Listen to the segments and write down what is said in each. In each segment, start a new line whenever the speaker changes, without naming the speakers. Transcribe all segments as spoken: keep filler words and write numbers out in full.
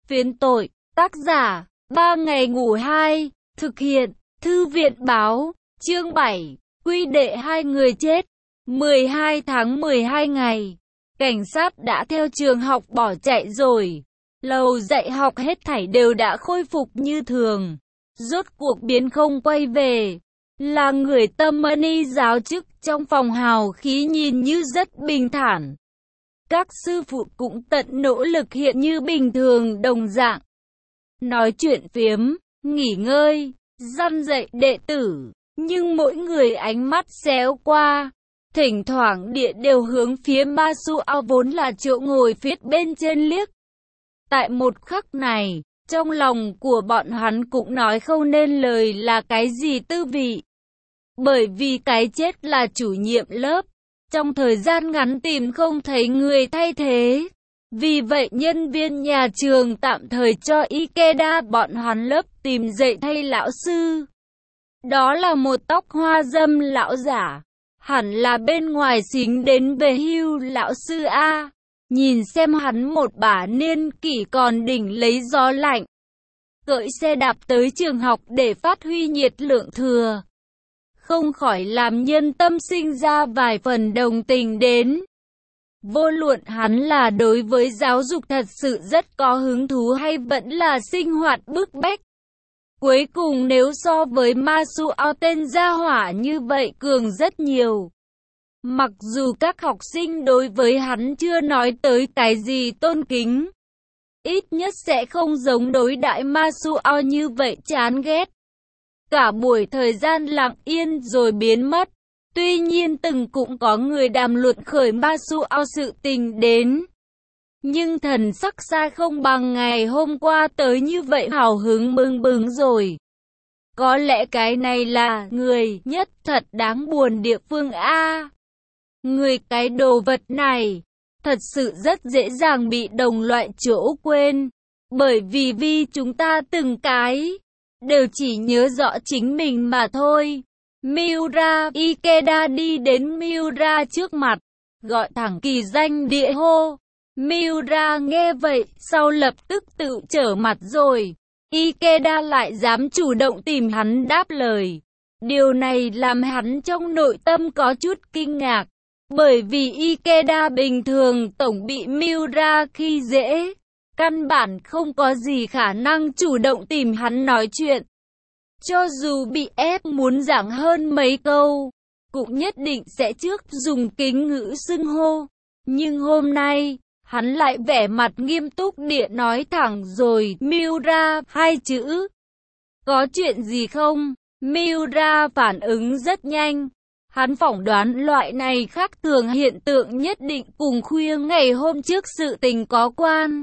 Phiến tội, tác giả, ba ngày ngủ hai, thực hiện, Thư viện Báo, chương bảy, quy đệ hai người chết, mười hai tháng mười hai ngày, cảnh sát đã theo trường học bỏ chạy rồi, lầu dạy học hết thảy đều đã khôi phục như thường, rốt cuộc biến không quay về, là người Tâm Ni giáo chức trong phòng hào khí nhìn như rất bình thản. Các sư phụ cũng tận nỗ lực hiện như bình thường đồng dạng. Nói chuyện phiếm, nghỉ ngơi, răn dạy đệ tử, nhưng mỗi người ánh mắt xéo qua. Thỉnh thoảng địa đều hướng phía Ma Su Ao vốn là chỗ ngồi phía bên trên liếc. Tại một khắc này, trong lòng của bọn hắn cũng nói không nên lời là cái gì tư vị. Bởi vì cái chết là chủ nhiệm lớp. Trong thời gian ngắn tìm không thấy người thay thế. Vì vậy nhân viên nhà trường tạm thời cho Ikeda bọn hắn lớp tìm dạy thay lão sư. Đó là một tóc hoa dâm lão giả. Hẳn là bên ngoài xính đến về hưu lão sư A. Nhìn xem hắn một bả niên kỷ còn đỉnh lấy gió lạnh. Cưỡi xe đạp tới trường học để phát huy nhiệt lượng thừa. Không khỏi làm nhân tâm sinh ra vài phần đồng tình đến. Vô luận hắn là đối với giáo dục thật sự rất có hứng thú hay vẫn là sinh hoạt bức bách. Cuối cùng nếu so với Ma Su Ao tên gia hỏa như vậy cường rất nhiều. Mặc dù các học sinh đối với hắn chưa nói tới cái gì tôn kính. Ít nhất sẽ không giống đối đãi Ma Su Ao như vậy chán ghét. Cả buổi thời gian lặng yên rồi biến mất. Tuy nhiên từng cũng có người đàm luận khởi Ma Su Ao sự tình đến. Nhưng thần sắc xa không bằng ngày hôm qua tới như vậy hào hứng bừng bừng rồi. Có lẽ cái này là người nhất thật đáng buồn địa phương A. Người cái đồ vật này, thật sự rất dễ dàng bị đồng loại chỗ quên. Bởi vì vì chúng ta từng cái đều chỉ nhớ rõ chính mình mà thôi. Miura, Ikeda đi đến Miura trước mặt, gọi thẳng kỳ danh địa hô. Miura nghe vậy, sau lập tức tự trở mặt rồi. Ikeda lại dám chủ động tìm hắn đáp lời. Điều này làm hắn trong nội tâm có chút kinh ngạc. Bởi vì Ikeda bình thường tổng bị Miura khi dễ. Căn bản không có gì khả năng chủ động tìm hắn nói chuyện. Cho dù bị ép muốn giảng hơn mấy câu, cũng nhất định sẽ trước dùng kính ngữ xưng hô. Nhưng hôm nay, hắn lại vẻ mặt nghiêm túc địa nói thẳng rồi, Miura, hai chữ. Có chuyện gì không? Miura phản ứng rất nhanh. Hắn phỏng đoán loại này khác thường hiện tượng nhất định cùng khuya ngày hôm trước sự tình có quan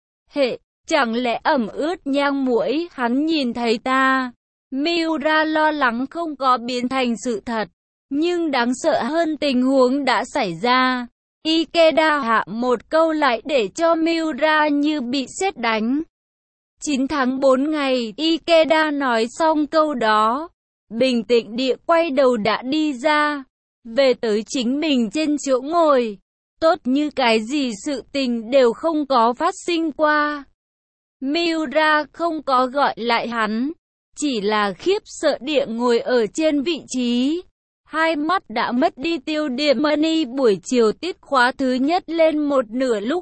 hệ. Chẳng lẽ ẩm ướt nhang muỗi hắn nhìn thấy ta? Miura lo lắng không có biến thành sự thật. Nhưng đáng sợ hơn tình huống đã xảy ra. Ikeda hạ một câu lại để cho Miura như bị sét đánh. chín tháng bốn ngày, Ikeda nói xong câu đó. Bình tĩnh địa quay đầu đã đi ra. Về tới chính mình trên chỗ ngồi. Tốt như cái gì sự tình đều không có phát sinh qua. Miura không có gọi lại hắn. Chỉ là khiếp sợ địa ngồi ở trên vị trí. Hai mắt đã mất đi tiêu điểm money buổi chiều tiết khóa thứ nhất lên một nửa lúc.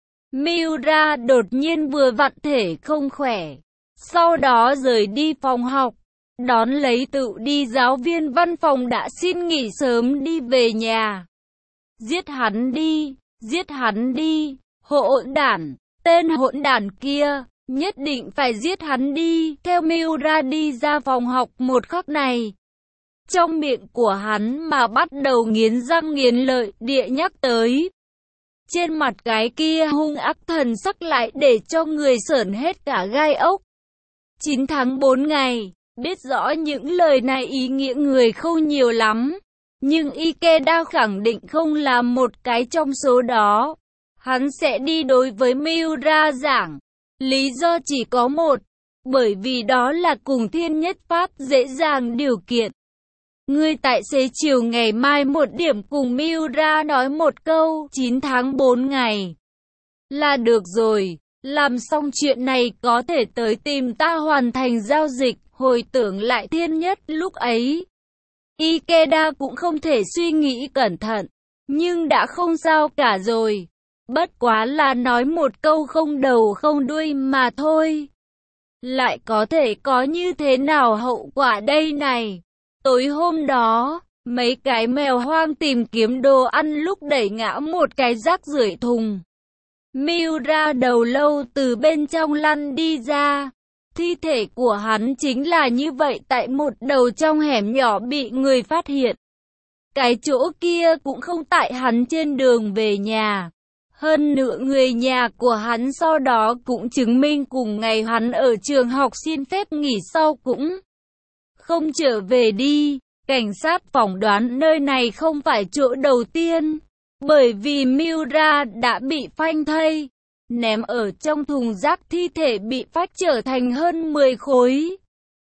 Miura đột nhiên vừa vặn thể không khỏe. Sau đó rời đi phòng học. Đón lấy tự đi giáo viên văn phòng đã xin nghỉ sớm đi về nhà. Giết hắn đi, giết hắn đi, hỗn đản, tên hỗn đản kia. Nhất định phải giết hắn đi. Theo Miura đi ra phòng học một khắc này. Trong miệng của hắn mà bắt đầu nghiến răng nghiến lợi địa nhắc tới. Trên mặt cái kia hung ác thần sắc lại để cho người sởn hết cả gai ốc. chín tháng bốn ngày. Biết rõ những lời này ý nghĩa người không nhiều lắm. Nhưng Ikeda khẳng định không là một cái trong số đó. Hắn sẽ đi đối với Miura giảng. Lý do chỉ có một, bởi vì đó là cùng thiên nhất pháp dễ dàng điều kiện. Ngươi tại xế chiều ngày mai một điểm cùng Miura nói một câu, chín tháng bốn ngày. Là được rồi, Làm xong chuyện này có thể tới tìm ta hoàn thành giao dịch. Hồi tưởng lại Thiên Nhất lúc ấy, Ikeda cũng không thể suy nghĩ cẩn thận, nhưng đã không sao cả rồi. Bất quá là nói một câu không đầu không đuôi mà thôi. Lại có thể có như thế nào hậu quả đây này? Tối hôm đó, mấy cái mèo hoang tìm kiếm đồ ăn lúc đẩy ngã một cái rác rưởi thùng. Miura đầu lâu từ bên trong lăn đi ra. Thi thể của hắn chính là như vậy tại một đầu trong hẻm nhỏ bị người phát hiện. Cái chỗ kia cũng không tại hắn trên đường về nhà. Hơn nữa người nhà của hắn sau đó cũng chứng minh cùng ngày hắn ở trường học xin phép nghỉ sau cũng không trở về đi. Cảnh sát phỏng đoán nơi này không phải chỗ đầu tiên, bởi vì Miura đã bị phanh thây, ném ở trong thùng rác, thi thể bị phách trở thành hơn mười khối,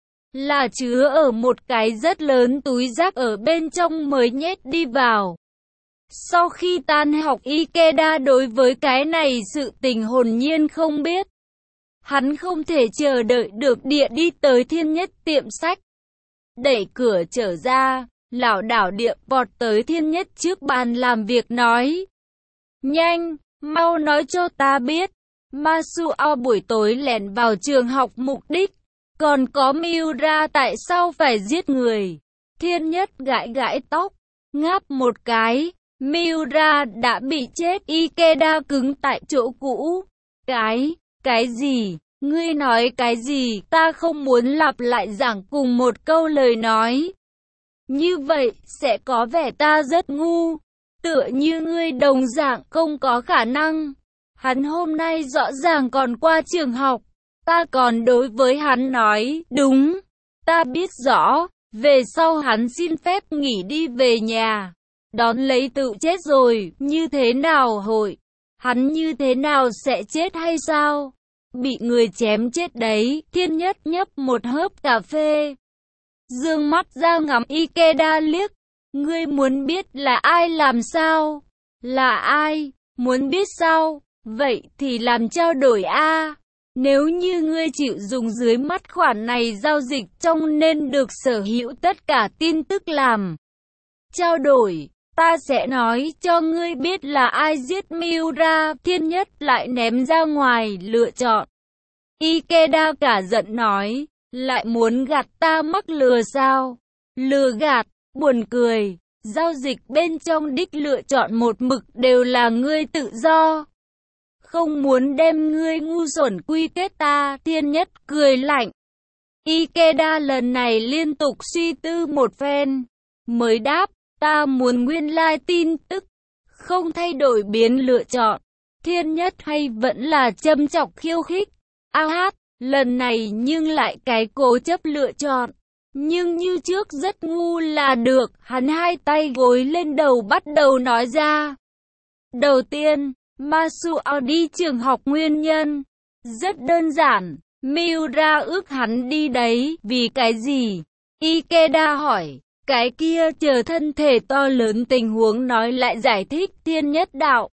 là chứa ở một cái rất lớn túi rác ở bên trong mới nhét đi vào. Sau khi tan học, Ikeda đối với cái này sự tình hồn nhiên không biết. Hắn không thể chờ đợi được địa đi tới Thiên Nhất tiệm sách. Đẩy cửa trở ra, lảo đảo địa vọt tới Thiên Nhất trước bàn làm việc nói. Nhanh, mau nói cho ta biết, Masuo buổi tối lẻn vào trường học mục đích, còn có Miura tại sao phải giết người? Thiên Nhất gãi gãi tóc, ngáp một cái. Miura đã bị chết. Ikeda cứng tại chỗ cũ. Cái, cái gì? Ngươi nói cái gì? Ta không muốn lặp lại giảng cùng một câu lời nói. Như vậy, sẽ có vẻ ta rất ngu. Tựa như ngươi đồng dạng không có khả năng. Hắn hôm nay rõ ràng còn qua trường học. Ta còn đối với hắn nói, đúng, ta biết rõ. Về sau hắn xin phép nghỉ đi về nhà. Đón lấy tự chết rồi, như thế nào hội? Hắn như thế nào sẽ chết hay sao? Bị người chém chết đấy. Thiên Nhất nhấp một hớp cà phê, dương mắt ra ngắm Ikeda liếc. Ngươi muốn biết là ai làm sao? Là ai? Muốn biết sao? Vậy thì làm trao đổi a. Nếu như ngươi chịu dùng dưới mắt khoản này giao dịch trong nên được sở hữu tất cả tin tức làm trao đổi, ta sẽ nói cho ngươi biết là ai giết Miura. Thiên Nhất lại ném ra ngoài lựa chọn. Ikeda cả giận nói, lại muốn gạt ta mắc lừa sao? Lừa gạt, buồn cười, giao dịch bên trong đích lựa chọn một mực đều là ngươi tự do. Không muốn đem ngươi ngu xuẩn quy kết ta. Thiên Nhất cười lạnh. Ikeda lần này liên tục suy tư một phen, mới đáp, ta muốn nguyên lai tin tức, không thay đổi biến lựa chọn. Thiên Nhất hay vẫn là châm chọc khiêu khích. A hát, lần này nhưng lại cái cố chấp lựa chọn. Nhưng như trước rất ngu là được. Hắn hai tay gối lên đầu bắt đầu nói ra. Đầu tiên, Masuo đi trường học nguyên nhân rất đơn giản. Miura ước hắn đi đấy. Vì cái gì? Ikeda hỏi. Cái kia chờ thân thể to lớn tình huống nói lại giải thích. Thiên Nhất đạo.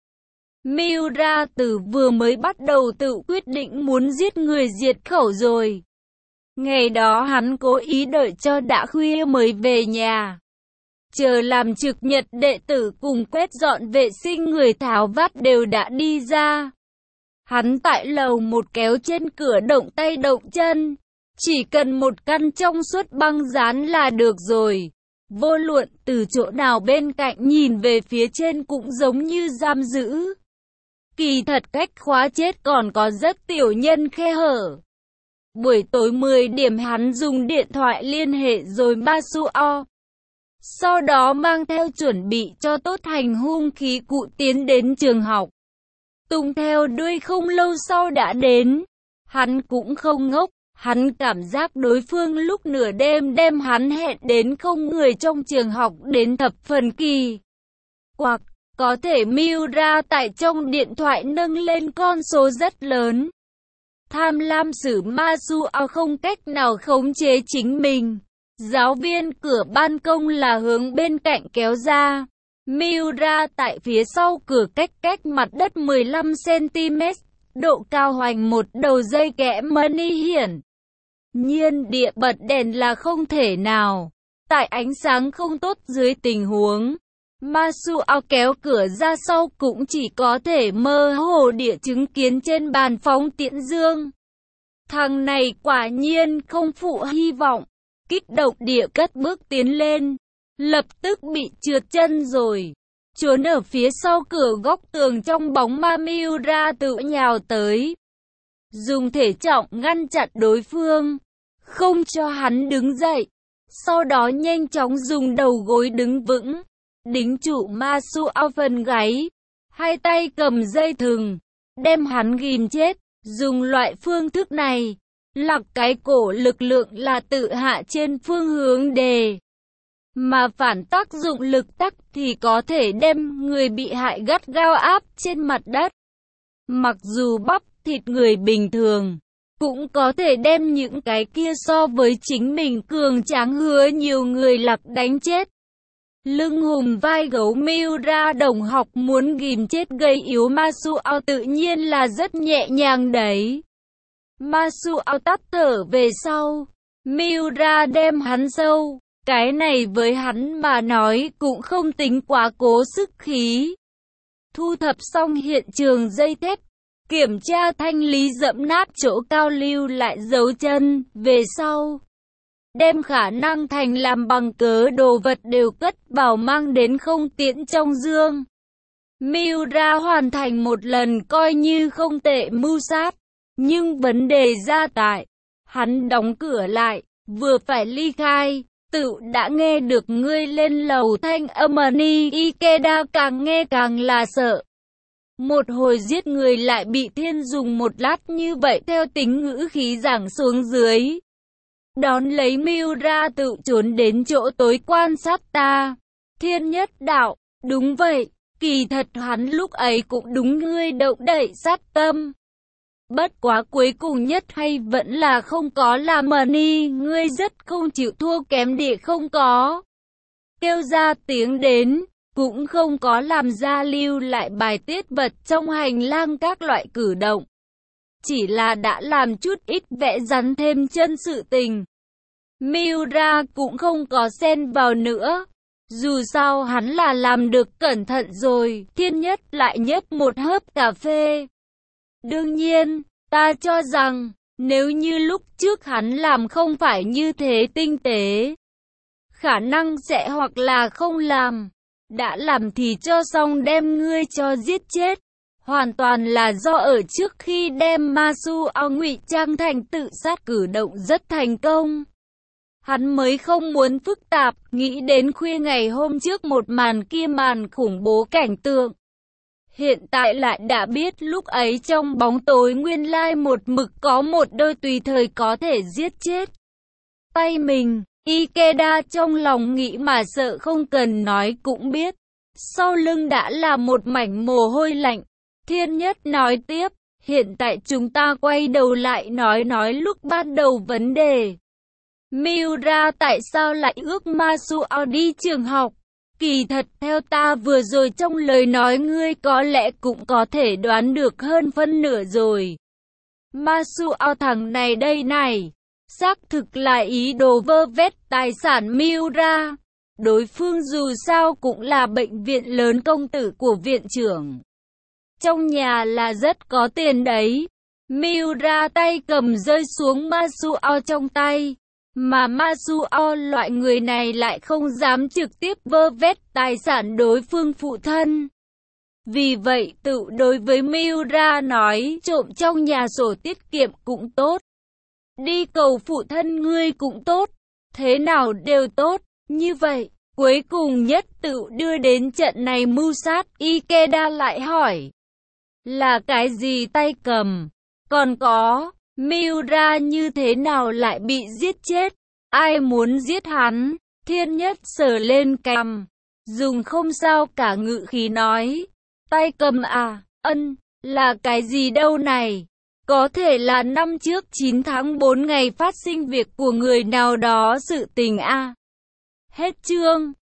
Miura từ vừa mới bắt đầu tự quyết định muốn giết người diệt khẩu rồi. Ngày đó hắn cố ý đợi cho đã khuya mới về nhà. Chờ làm trực nhật đệ tử cùng quét dọn vệ sinh người tháo vát đều đã đi ra. Hắn tại lầu một kéo trên cửa động tay động chân. Chỉ cần một căn trong suốt băng dán là được rồi. Vô luận từ chỗ nào bên cạnh nhìn về phía trên cũng giống như giam giữ. Kỳ thật cách khóa chết còn có rất tiểu nhân khe hở. Buổi tối mười điểm hắn dùng điện thoại liên hệ rồi Masuo. Sau đó mang theo chuẩn bị cho tốt hành hung khí cụ tiến đến trường học. Tùng theo đuôi không lâu sau đã đến. Hắn cũng không ngốc. Hắn cảm giác đối phương lúc nửa đêm đem hắn hẹn đến không người trong trường học đến thập phần kỳ quặc. Có thể Miura tại trong điện thoại nâng lên con số rất lớn. Tham lam sử Masuo không cách nào khống chế chính mình. Giáo viên cửa ban công là hướng bên cạnh kéo ra. Miura tại phía sau cửa cách cách mặt đất mười lăm xăng ti mét. độ cao hoành một đầu dây kẽm mani hiển nhiên địa bật đèn là không thể nào. Tại ánh sáng không tốt dưới tình huống Masuao kéo cửa ra sau cũng chỉ có thể mơ hồ địa chứng kiến trên bàn phóng tiễn dương. Thằng này quả nhiên không phụ hy vọng, kích động địa cất bước tiến lên, lập tức bị trượt chân rồi. Trốn ở phía sau cửa góc tường trong bóng ma Miura tự nhào tới, dùng thể trọng ngăn chặn đối phương, không cho hắn đứng dậy. Sau đó nhanh chóng dùng đầu gối đứng vững, đính trụ Masuao phần gáy, hai tay cầm dây thừng, đem hắn ghim chết. Dùng loại phương thức này, lặc cái cổ lực lượng là tự hạ trên phương hướng đề, mà phản tác dụng lực tắc thì có thể đem người bị hại gắt gao áp trên mặt đất. Mặc dù bắp thịt người bình thường cũng có thể đem những cái kia so với chính mình cường tráng hứa nhiều người lặc đánh chết. Lưng hùm vai gấu Miura đồng học muốn ghim chết gây yếu Masuao tự nhiên là rất nhẹ nhàng đấy. Masuao tắt thở về sau, Miura đem hắn sâu, cái này với hắn mà nói cũng không tính quá cố sức khí. Thu thập xong hiện trường dây thép, kiểm tra thanh lý dẫm nát chỗ cao lưu lại dấu chân, về sau đem khả năng thành làm bằng cớ đồ vật đều cất vào mang đến không tiễn trong dương. Miura hoàn thành một lần coi như không tệ mưu sát, nhưng vấn đề ra tại, hắn đóng cửa lại, vừa phải ly khai, tự đã nghe được ngươi lên lầu thanh âm ni Ikeda càng nghe càng là sợ. Một hồi giết người lại bị thiên dùng một lát như vậy theo tính ngữ khí giảng xuống dưới. Đón lấy Miura tự trốn đến chỗ tối quan sát ta. Thiên nhất đạo, đúng vậy, kỳ thật hắn lúc ấy cũng đúng ngươi động đậy sát tâm. Bất quá cuối cùng nhất hay vẫn là không có làm mờ ni, ngươi rất không chịu thua kém địa không có kêu ra tiếng đến, cũng không có làm ra lưu lại bài tiết vật trong hành lang các loại cử động. Chỉ là đã làm chút ít vẽ rắn thêm chân sự tình. Miura cũng không có xen vào nữa. Dù sao hắn là làm được cẩn thận rồi, thiên nhất lại nhấp một hớp cà phê. Đương nhiên, ta cho rằng, nếu như lúc trước hắn làm không phải như thế tinh tế, khả năng sẽ hoặc là không làm. Đã làm thì cho xong đem ngươi cho giết chết. Hoàn toàn là do ở trước khi đem Masuao ngụy trang thành tự sát cử động rất thành công. Hắn mới không muốn phức tạp, nghĩ đến khuya ngày hôm trước một màn kia màn khủng bố cảnh tượng. Hiện tại lại đã biết lúc ấy trong bóng tối nguyên lai một mực có một đôi tùy thời có thể giết chết tay mình. Ikeda trong lòng nghĩ mà sợ không cần nói cũng biết. Sau lưng đã là một mảnh mồ hôi lạnh. Thiên nhất nói tiếp, hiện tại chúng ta quay đầu lại nói nói lúc ban đầu vấn đề. Miura tại sao lại ước Masuao đi trường học? Kỳ thật theo ta vừa rồi trong lời nói ngươi có lẽ cũng có thể đoán được hơn phân nửa rồi. Masuao thằng này đây này, xác thực là ý đồ vơ vét tài sản Miura. Đối phương dù sao cũng là bệnh viện lớn công tử của viện trưởng. Trong nhà là rất có tiền đấy. Miura tay cầm rơi xuống Masuao trong tay. Mà Masuao loại người này lại không dám trực tiếp vơ vét tài sản đối phương phụ thân. Vì vậy tự đối với Miura nói trộm trong nhà sổ tiết kiệm cũng tốt. Đi cầu phụ thân ngươi cũng tốt. Thế nào đều tốt. Như vậy, cuối cùng nhất tự đưa đến trận này mưu sát. Ikeda lại hỏi. Là cái gì tay cầm? Còn có, Miura như thế nào lại bị giết chết? Ai muốn giết hắn? Thiên nhất sờ lên cằm, dùng không sao cả ngữ khí nói. Tay cầm à, ân, là cái gì đâu này? Có thể là năm trước chín tháng bốn ngày phát sinh việc của người nào đó sự tình a. À. Hết chương.